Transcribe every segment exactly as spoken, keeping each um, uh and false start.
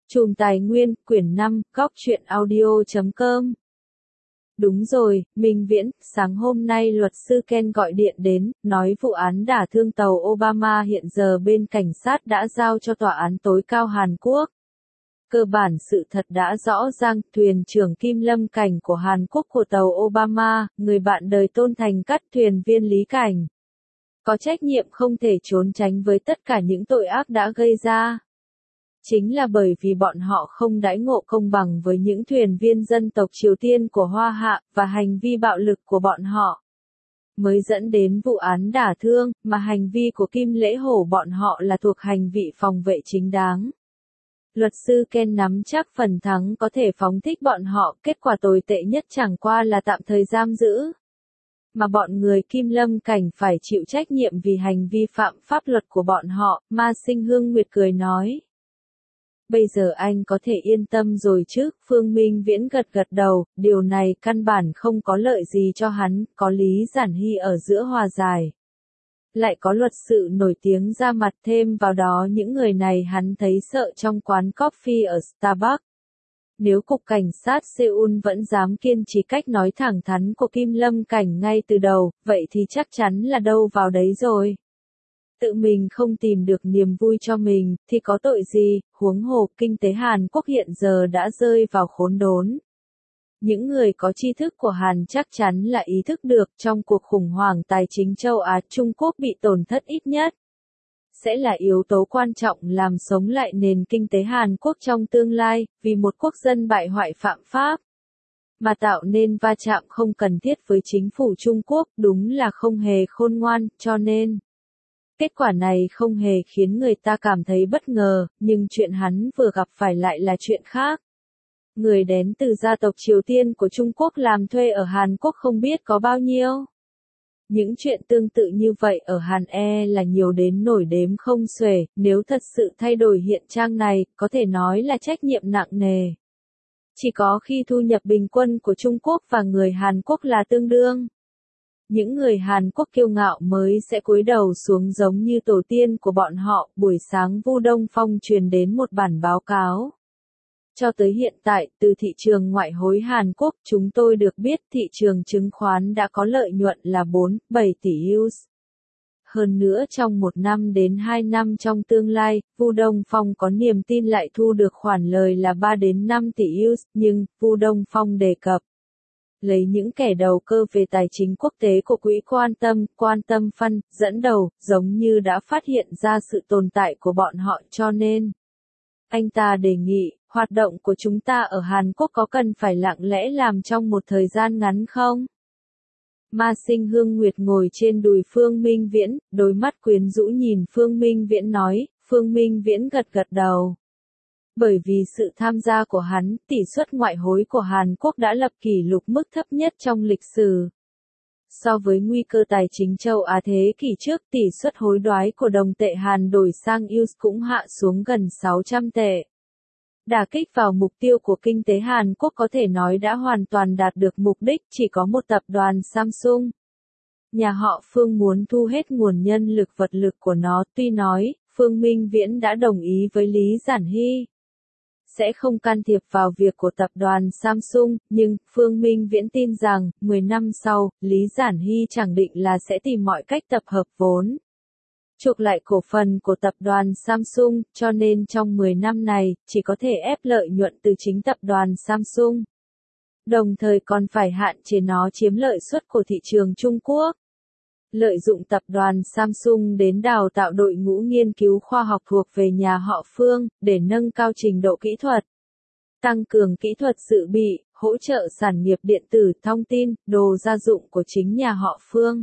Chùm Tài Nguyên, quyển năm, góc truyện audio chấm com. Đúng rồi, Minh Viễn, sáng hôm nay luật sư Ken gọi điện đến, nói vụ án đả thương tàu Obama hiện giờ bên cảnh sát đã giao cho tòa án tối cao Hàn Quốc. Cơ bản sự thật đã rõ ràng, thuyền trưởng Kim Lâm Cảnh của Hàn Quốc của tàu Obama, người bạn đời Tôn Thành Cát thuyền viên Lý Cảnh, có trách nhiệm không thể trốn tránh với tất cả những tội ác đã gây ra. Chính là bởi vì bọn họ không đãi ngộ công bằng với những thuyền viên dân tộc Triều Tiên của Hoa Hạ, và hành vi bạo lực của bọn họ mới dẫn đến vụ án đả thương, mà hành vi của Kim Lễ Hổ bọn họ là thuộc hành vi phòng vệ chính đáng. Luật sư Ken nắm chắc phần thắng có thể phóng thích bọn họ, kết quả tồi tệ nhất chẳng qua là tạm thời giam giữ. Mà bọn người Kim Lâm Cảnh phải chịu trách nhiệm vì hành vi phạm pháp luật của bọn họ, Ma Sinh Hương Nguyệt cười nói. Bây giờ anh có thể yên tâm rồi chứ, Phương Minh Viễn gật gật đầu, điều này căn bản không có lợi gì cho hắn, có Lý Giản Hy ở giữa hòa giải. Lại có luật sự nổi tiếng ra mặt, thêm vào đó những người này hắn thấy sợ trong quán coffee ở Starbucks. Nếu Cục Cảnh sát Seoul vẫn dám kiên trì cách nói thẳng thắn của Kim Lâm Cảnh ngay từ đầu, vậy thì chắc chắn là đâu vào đấy rồi. Tự mình không tìm được niềm vui cho mình, thì có tội gì, huống hồ kinh tế Hàn Quốc hiện giờ đã rơi vào khốn đốn. Những người có tri thức của Hàn chắc chắn là ý thức được trong cuộc khủng hoảng tài chính châu Á Trung Quốc bị tổn thất ít nhất sẽ là yếu tố quan trọng làm sống lại nền kinh tế Hàn Quốc trong tương lai, vì một quốc dân bại hoại phạm pháp mà tạo nên va chạm không cần thiết với chính phủ Trung Quốc, đúng là không hề khôn ngoan, cho nên kết quả này không hề khiến người ta cảm thấy bất ngờ, nhưng chuyện hắn vừa gặp phải lại là chuyện khác. Người đến từ gia tộc Triều Tiên của Trung Quốc làm thuê ở Hàn Quốc không biết có bao nhiêu. Những chuyện tương tự như vậy ở Hàn E là nhiều đến nổi đếm không xuể, nếu thật sự thay đổi hiện trạng này, có thể nói là trách nhiệm nặng nề. Chỉ có khi thu nhập bình quân của Trung Quốc và người Hàn Quốc là tương đương, những người Hàn Quốc kiêu ngạo mới sẽ cúi đầu xuống giống như tổ tiên của bọn họ. Buổi sáng Vu Đông Phong truyền đến một bản báo cáo. Cho tới hiện tại, từ thị trường ngoại hối Hàn Quốc, chúng tôi được biết thị trường chứng khoán đã có lợi nhuận là bốn phẩy bảy tỷ đô la. Hơn nữa trong một năm đến hai năm trong tương lai, Vu Đông Phong có niềm tin lại thu được khoản lời là ba đến năm tỷ đô la, nhưng, Vu Đông Phong đề cập, lấy những kẻ đầu cơ về tài chính quốc tế của quỹ Quan Tâm, Quan Tâm Fund, dẫn đầu, giống như đã phát hiện ra sự tồn tại của bọn họ, cho nên anh ta đề nghị, hoạt động của chúng ta ở Hàn Quốc có cần phải lặng lẽ làm trong một thời gian ngắn không? Ma Sinh Hương Nguyệt ngồi trên đùi Phương Minh Viễn, đôi mắt quyến rũ nhìn Phương Minh Viễn nói, Phương Minh Viễn gật gật đầu. Bởi vì sự tham gia của hắn, tỷ suất ngoại hối của Hàn Quốc đã lập kỷ lục mức thấp nhất trong lịch sử. So với nguy cơ tài chính châu Á thế kỷ trước, tỷ suất hối đoái của đồng tệ Hàn đổi sang đô la cũng hạ xuống gần sáu trăm tệ. Đả kích vào mục tiêu của kinh tế Hàn Quốc có thể nói đã hoàn toàn đạt được mục đích, chỉ có một tập đoàn Samsung. Nhà họ Phương muốn thu hết nguồn nhân lực vật lực của nó, tuy nói, Phương Minh Viễn đã đồng ý với Lý Giản Hy sẽ không can thiệp vào việc của tập đoàn Samsung, nhưng, Phương Minh Viễn tin rằng, mười năm sau, Lý Giản Hy chẳng định là sẽ tìm mọi cách tập hợp vốn, chuộc lại cổ phần của tập đoàn Samsung, cho nên trong mười năm này, chỉ có thể ép lợi nhuận từ chính tập đoàn Samsung. Đồng thời còn phải hạn chế nó chiếm lợi suất của thị trường Trung Quốc. Lợi dụng tập đoàn Samsung đến đào tạo đội ngũ nghiên cứu khoa học thuộc về nhà họ Phương, để nâng cao trình độ kỹ thuật, tăng cường kỹ thuật dự bị, hỗ trợ sản nghiệp điện tử, thông tin, đồ gia dụng của chính nhà họ Phương.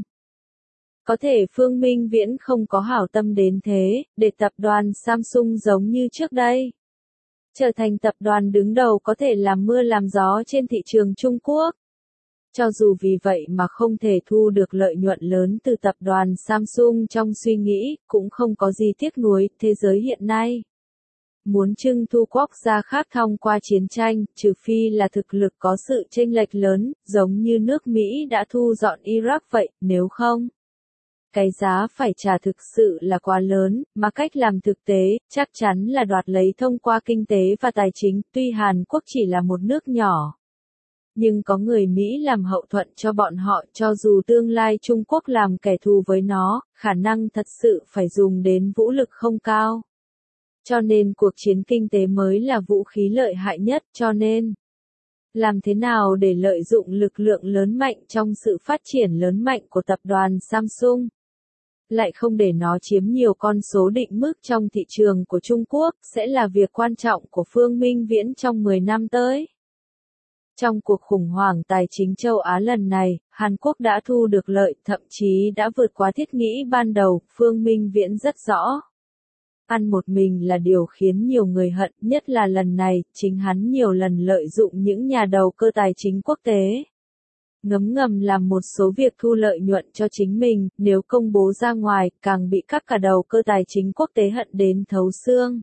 Có thể Phương Minh Viễn không có hảo tâm đến thế, để tập đoàn Samsung giống như trước đây trở thành tập đoàn đứng đầu có thể làm mưa làm gió trên thị trường Trung Quốc. Cho dù vì vậy mà không thể thu được lợi nhuận lớn từ tập đoàn Samsung trong suy nghĩ, cũng không có gì tiếc nuối, thế giới hiện nay muốn trưng thu quốc gia khác thông qua chiến tranh, trừ phi là thực lực có sự chênh lệch lớn, giống như nước Mỹ đã thu dọn Iraq vậy, nếu không, cái giá phải trả thực sự là quá lớn, mà cách làm thực tế, chắc chắn là đoạt lấy thông qua kinh tế và tài chính, tuy Hàn Quốc chỉ là một nước nhỏ. Nhưng có người Mỹ làm hậu thuẫn cho bọn họ, cho dù tương lai Trung Quốc làm kẻ thù với nó, khả năng thật sự phải dùng đến vũ lực không cao. Cho nên cuộc chiến kinh tế mới là vũ khí lợi hại nhất, cho nên làm thế nào để lợi dụng lực lượng lớn mạnh trong sự phát triển lớn mạnh của tập đoàn Samsung, lại không để nó chiếm nhiều con số định mức trong thị trường của Trung Quốc, sẽ là việc quan trọng của Phương Minh Viễn trong mười năm tới. Trong cuộc khủng hoảng tài chính châu Á lần này, Hàn Quốc đã thu được lợi, thậm chí đã vượt quá thiết nghĩ ban đầu, Phương Minh Viễn rất rõ. Ăn một mình là điều khiến nhiều người hận, nhất là lần này, chính hắn nhiều lần lợi dụng những nhà đầu cơ tài chính quốc tế. Ngấm ngầm làm một số việc thu lợi nhuận cho chính mình, nếu công bố ra ngoài, càng bị các cả đầu cơ tài chính quốc tế hận đến thấu xương.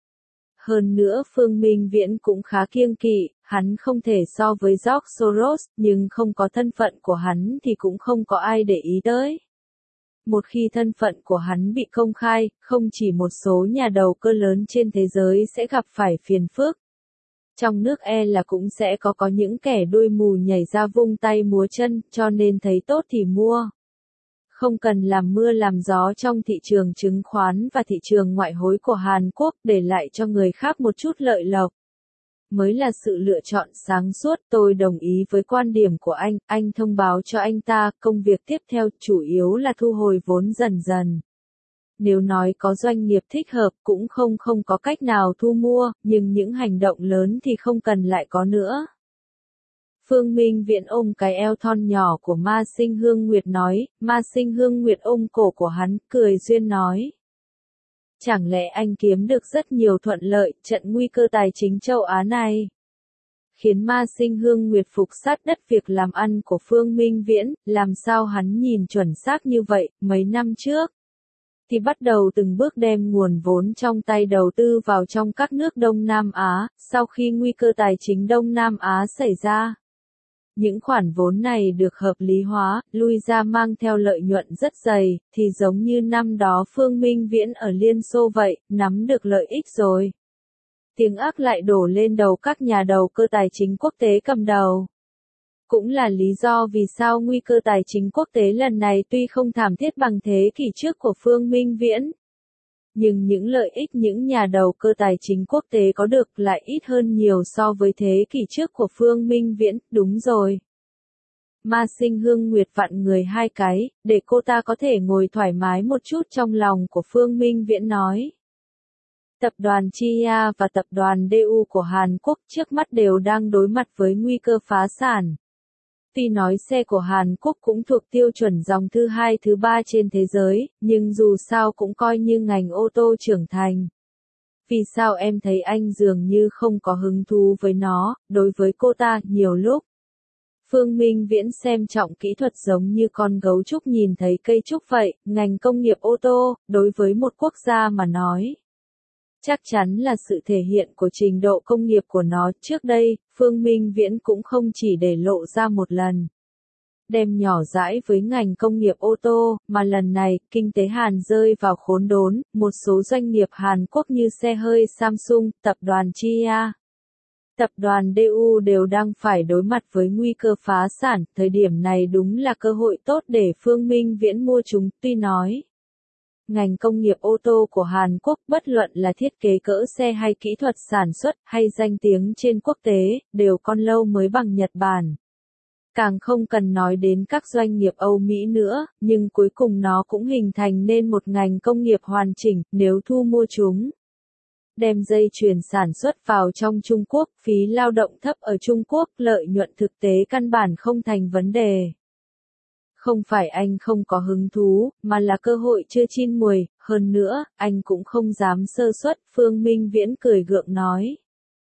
Hơn nữa Phương Minh Viễn cũng khá kiêng kỵ, hắn không thể so với George Soros, nhưng không có thân phận của hắn thì cũng không có ai để ý tới. Một khi thân phận của hắn bị công khai, không chỉ một số nhà đầu cơ lớn trên thế giới sẽ gặp phải phiền phức. Trong nước e là cũng sẽ có có những kẻ đuôi mù nhảy ra vung tay múa chân, cho nên thấy tốt thì mua. Không cần làm mưa làm gió trong thị trường chứng khoán và thị trường ngoại hối của Hàn Quốc, để lại cho người khác một chút lợi lộc. Mới là sự lựa chọn sáng suốt. Tôi đồng ý với quan điểm của anh, anh thông báo cho anh ta, công việc tiếp theo chủ yếu là thu hồi vốn dần dần. Nếu nói có doanh nghiệp thích hợp cũng không không có cách nào thu mua, nhưng những hành động lớn thì không cần lại có nữa. Phương Minh Viễn ôm cái eo thon nhỏ của Ma Sinh Hương Nguyệt nói, Ma Sinh Hương Nguyệt ôm cổ của hắn, cười duyên nói. Chẳng lẽ anh kiếm được rất nhiều thuận lợi, trận nguy cơ tài chính châu Á này? Khiến Ma Sinh Hương Nguyệt phục sát đất việc làm ăn của Phương Minh Viễn, làm sao hắn nhìn chuẩn xác như vậy, mấy năm trước. Thì bắt đầu từng bước đem nguồn vốn trong tay đầu tư vào trong các nước Đông Nam Á, sau khi nguy cơ tài chính Đông Nam Á xảy ra. Những khoản vốn này được hợp lý hóa, lui ra mang theo lợi nhuận rất dày, thì giống như năm đó Phương Minh Viễn ở Liên Xô vậy, nắm được lợi ích rồi. Tiếng ác lại đổ lên đầu các nhà đầu cơ tài chính quốc tế cầm đầu. Cũng là lý do vì sao nguy cơ tài chính quốc tế lần này tuy không thảm thiết bằng thế kỷ trước của Phương Minh Viễn. Nhưng những lợi ích những nhà đầu cơ tài chính quốc tế có được lại ít hơn nhiều so với thế kỷ trước của Phương Minh Viễn, đúng rồi. Ma Sinh Hương Nguyệt vặn người hai cái, để cô ta có thể ngồi thoải mái một chút trong lòng của Phương Minh Viễn nói. Tập đoàn Chia và tập đoàn đê u của Hàn Quốc trước mắt đều đang đối mặt với nguy cơ phá sản. Tuy nói xe của Hàn Quốc cũng thuộc tiêu chuẩn dòng thứ hai thứ ba trên thế giới, nhưng dù sao cũng coi như ngành ô tô trưởng thành. Vì sao em thấy anh dường như không có hứng thú với nó, đối với cô ta, nhiều lúc. Phương Minh Viễn xem trọng kỹ thuật giống như con gấu trúc nhìn thấy cây trúc vậy, ngành công nghiệp ô tô, đối với một quốc gia mà nói. Chắc chắn là sự thể hiện của trình độ công nghiệp của nó. Trước đây, Phương Minh Viễn cũng không chỉ để lộ ra một lần. Đem nhỏ dãi với ngành công nghiệp ô tô, mà lần này, kinh tế Hàn rơi vào khốn đốn, một số doanh nghiệp Hàn Quốc như xe hơi Samsung, tập đoàn Chia, tập đoàn đê u đều đang phải đối mặt với nguy cơ phá sản. Thời điểm này đúng là cơ hội tốt để Phương Minh Viễn mua chúng, tuy nói. Ngành công nghiệp ô tô của Hàn Quốc, bất luận là thiết kế cỡ xe hay kỹ thuật sản xuất, hay danh tiếng trên quốc tế, đều còn lâu mới bằng Nhật Bản. Càng không cần nói đến các doanh nghiệp Âu Mỹ nữa, nhưng cuối cùng nó cũng hình thành nên một ngành công nghiệp hoàn chỉnh, nếu thu mua chúng. Đem dây chuyền sản xuất vào trong Trung Quốc, phí lao động thấp ở Trung Quốc, lợi nhuận thực tế căn bản không thành vấn đề. Không phải anh không có hứng thú, mà là cơ hội chưa chín muồi, hơn nữa, anh cũng không dám sơ suất, Phương Minh Viễn cười gượng nói.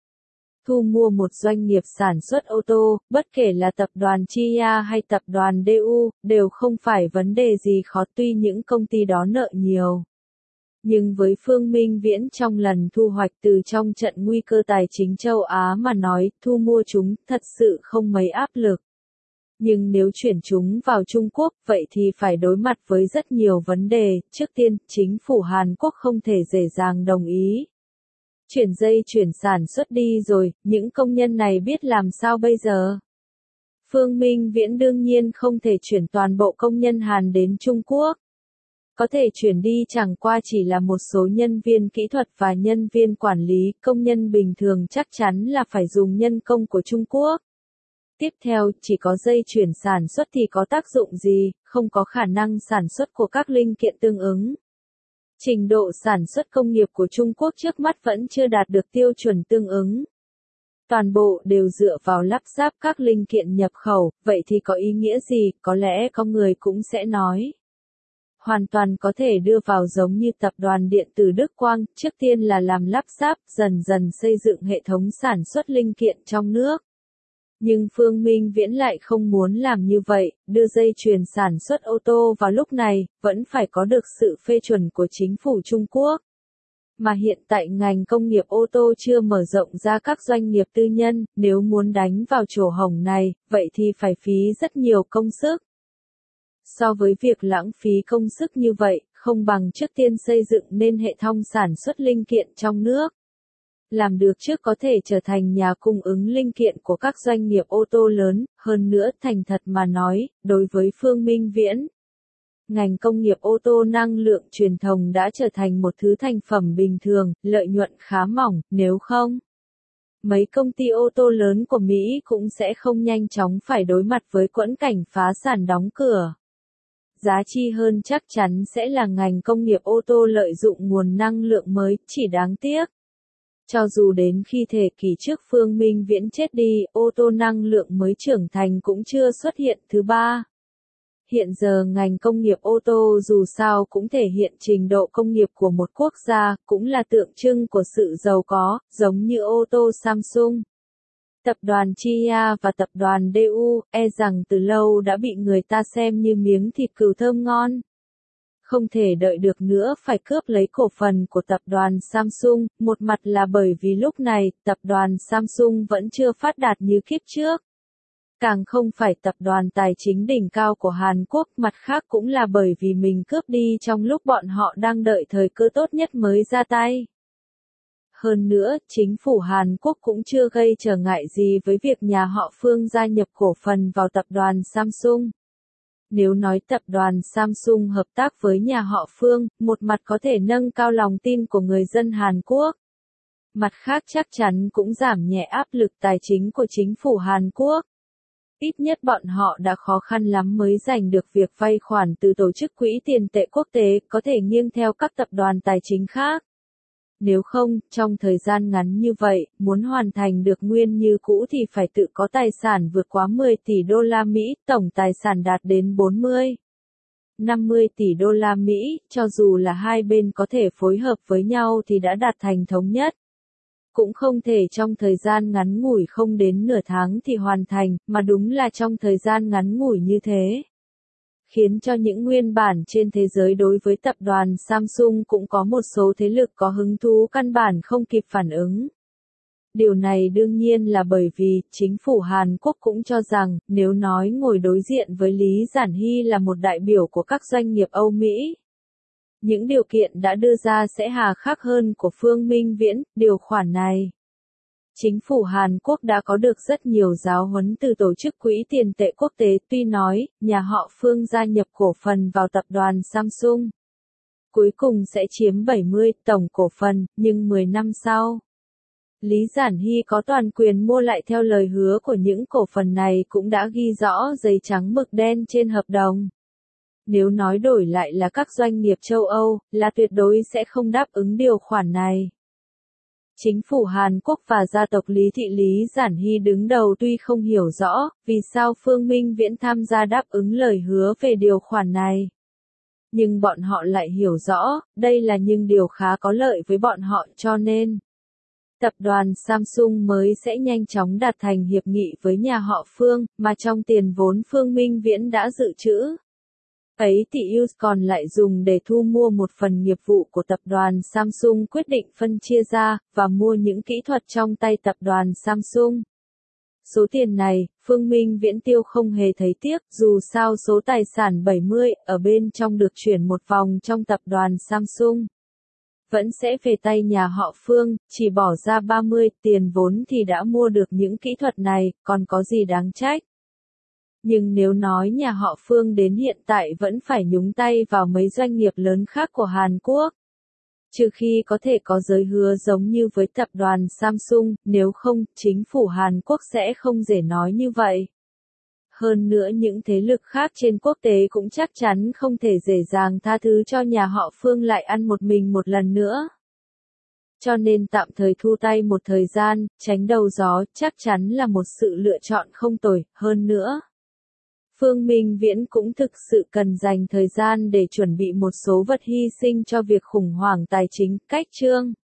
Thu mua một doanh nghiệp sản xuất ô tô, bất kể là tập đoàn Chia hay tập đoàn đê u, đều không phải vấn đề gì khó, tuy những công ty đó nợ nhiều. Nhưng với Phương Minh Viễn trong lần thu hoạch từ trong trận nguy cơ tài chính châu Á mà nói, thu mua chúng thật sự không mấy áp lực. Nhưng nếu chuyển chúng vào Trung Quốc, vậy thì phải đối mặt với rất nhiều vấn đề. Trước tiên, chính phủ Hàn Quốc không thể dễ dàng đồng ý. Chuyển dây chuyển sản xuất đi rồi, những công nhân này biết làm sao bây giờ? Phương Minh Viễn đương nhiên không thể chuyển toàn bộ công nhân Hàn đến Trung Quốc. Có thể chuyển đi chẳng qua chỉ là một số nhân viên kỹ thuật và nhân viên quản lý, công nhân bình thường chắc chắn là phải dùng nhân công của Trung Quốc. Tiếp theo, chỉ có dây chuyển sản xuất thì có tác dụng gì, không có khả năng sản xuất của các linh kiện tương ứng. Trình độ sản xuất công nghiệp của Trung Quốc trước mắt vẫn chưa đạt được tiêu chuẩn tương ứng. Toàn bộ đều dựa vào lắp ráp các linh kiện nhập khẩu, vậy thì có ý nghĩa gì, có lẽ có người cũng sẽ nói. Hoàn toàn có thể đưa vào giống như tập đoàn điện tử Đức Quang, trước tiên là làm lắp ráp, dần dần xây dựng hệ thống sản xuất linh kiện trong nước. Nhưng Phương Minh Viễn lại không muốn làm như vậy, đưa dây chuyền sản xuất ô tô vào lúc này, vẫn phải có được sự phê chuẩn của chính phủ Trung Quốc. Mà hiện tại ngành công nghiệp ô tô chưa mở rộng ra các doanh nghiệp tư nhân, nếu muốn đánh vào chỗ hổng này, vậy thì phải phí rất nhiều công sức. So với việc lãng phí công sức như vậy, không bằng trước tiên xây dựng nên hệ thống sản xuất linh kiện trong nước. Làm được trước có thể trở thành nhà cung ứng linh kiện của các doanh nghiệp ô tô lớn, hơn nữa thành thật mà nói, đối với Phương Minh Viễn. Ngành công nghiệp ô tô năng lượng truyền thống đã trở thành một thứ thành phẩm bình thường, lợi nhuận khá mỏng, nếu không. Mấy công ty ô tô lớn của Mỹ cũng sẽ không nhanh chóng phải đối mặt với quẫn cảnh phá sản đóng cửa. Giá trị hơn chắc chắn sẽ là ngành công nghiệp ô tô lợi dụng nguồn năng lượng mới, chỉ đáng tiếc. Cho dù đến khi thời kỳ trước Phương Minh Viễn chết đi, ô tô năng lượng mới trưởng thành cũng chưa xuất hiện thứ ba. Hiện giờ ngành công nghiệp ô tô dù sao cũng thể hiện trình độ công nghiệp của một quốc gia, cũng là tượng trưng của sự giàu có, giống như ô tô Samsung. Tập đoàn Chia và tập đoàn đê u, e rằng từ lâu đã bị người ta xem như miếng thịt cừu thơm ngon. Không thể đợi được nữa phải cướp lấy cổ phần của tập đoàn Samsung, một mặt là bởi vì lúc này, tập đoàn Samsung vẫn chưa phát đạt như kiếp trước. Càng không phải tập đoàn tài chính đỉnh cao của Hàn Quốc, mặt khác cũng là bởi vì mình cướp đi trong lúc bọn họ đang đợi thời cơ tốt nhất mới ra tay. Hơn nữa, chính phủ Hàn Quốc cũng chưa gây trở ngại gì với việc nhà họ Phương gia nhập cổ phần vào tập đoàn Samsung. Nếu nói tập đoàn Samsung hợp tác với nhà họ Phương, một mặt có thể nâng cao lòng tin của người dân Hàn Quốc. Mặt khác chắc chắn cũng giảm nhẹ áp lực tài chính của chính phủ Hàn Quốc. Ít nhất bọn họ đã khó khăn lắm mới giành được việc vay khoản từ tổ chức quỹ tiền tệ quốc tế, có thể nghiêng theo các tập đoàn tài chính khác. Nếu không, trong thời gian ngắn như vậy, muốn hoàn thành được nguyên như cũ thì phải tự có tài sản vượt quá mười tỷ đô la Mỹ, tổng tài sản đạt đến bốn mươi, năm mươi tỷ đô la Mỹ, cho dù là hai bên có thể phối hợp với nhau thì đã đạt thành thống nhất. Cũng không thể trong thời gian ngắn ngủi không đến nửa tháng thì hoàn thành, mà đúng là trong thời gian ngắn ngủi như thế. Khiến cho những nguyên bản trên thế giới đối với tập đoàn Samsung cũng có một số thế lực có hứng thú căn bản không kịp phản ứng. Điều này đương nhiên là bởi vì, chính phủ Hàn Quốc cũng cho rằng, nếu nói ngồi đối diện với Lý Giản Hy là một đại biểu của các doanh nghiệp Âu Mỹ. Những điều kiện đã đưa ra sẽ hà khắc hơn của Phương Minh Viễn, điều khoản này. Chính phủ Hàn Quốc đã có được rất nhiều giáo huấn từ tổ chức quỹ tiền tệ quốc tế, tuy nói, nhà họ Phương gia nhập cổ phần vào tập đoàn Samsung. Cuối cùng sẽ chiếm bảy mươi tổng cổ phần, nhưng mười năm sau. Lý Giản Hy có toàn quyền mua lại theo lời hứa của những cổ phần này cũng đã ghi rõ giấy trắng mực đen trên hợp đồng. Nếu nói đổi lại là các doanh nghiệp châu Âu, là tuyệt đối sẽ không đáp ứng điều khoản này. Chính phủ Hàn Quốc và gia tộc Lý Thị Lý Giản Hy đứng đầu tuy không hiểu rõ, vì sao Phương Minh Viễn tham gia đáp ứng lời hứa về điều khoản này. Nhưng bọn họ lại hiểu rõ, đây là những điều khá có lợi với bọn họ cho nên. Tập đoàn Samsung mới sẽ nhanh chóng đạt thành hiệp nghị với nhà họ Phương, mà trong tiền vốn Phương Minh Viễn đã dự trữ. Ấy tỷ đô la còn lại dùng để thu mua một phần nghiệp vụ của tập đoàn Samsung quyết định phân chia ra, và mua những kỹ thuật trong tay tập đoàn Samsung. Số tiền này, Phương Minh Viễn tiêu không hề thấy tiếc, dù sao số tài sản bảy mươi ở bên trong được chuyển một vòng trong tập đoàn Samsung. Vẫn sẽ về tay nhà họ Phương, chỉ bỏ ra ba mươi, tiền vốn thì đã mua được những kỹ thuật này, còn có gì đáng trách. Nhưng nếu nói nhà họ Phương đến hiện tại vẫn phải nhúng tay vào mấy doanh nghiệp lớn khác của Hàn Quốc. Trừ khi có thể có giới hứa giống như với tập đoàn Samsung, nếu không, chính phủ Hàn Quốc sẽ không dễ nói như vậy. Hơn nữa những thế lực khác trên quốc tế cũng chắc chắn không thể dễ dàng tha thứ cho nhà họ Phương lại ăn một mình một lần nữa. Cho nên tạm thời thu tay một thời gian, tránh đầu gió, chắc chắn là một sự lựa chọn không tồi, hơn nữa. Phương Minh Viễn cũng thực sự cần dành thời gian để chuẩn bị một số vật hy sinh cho việc khủng hoảng tài chính, cách chương.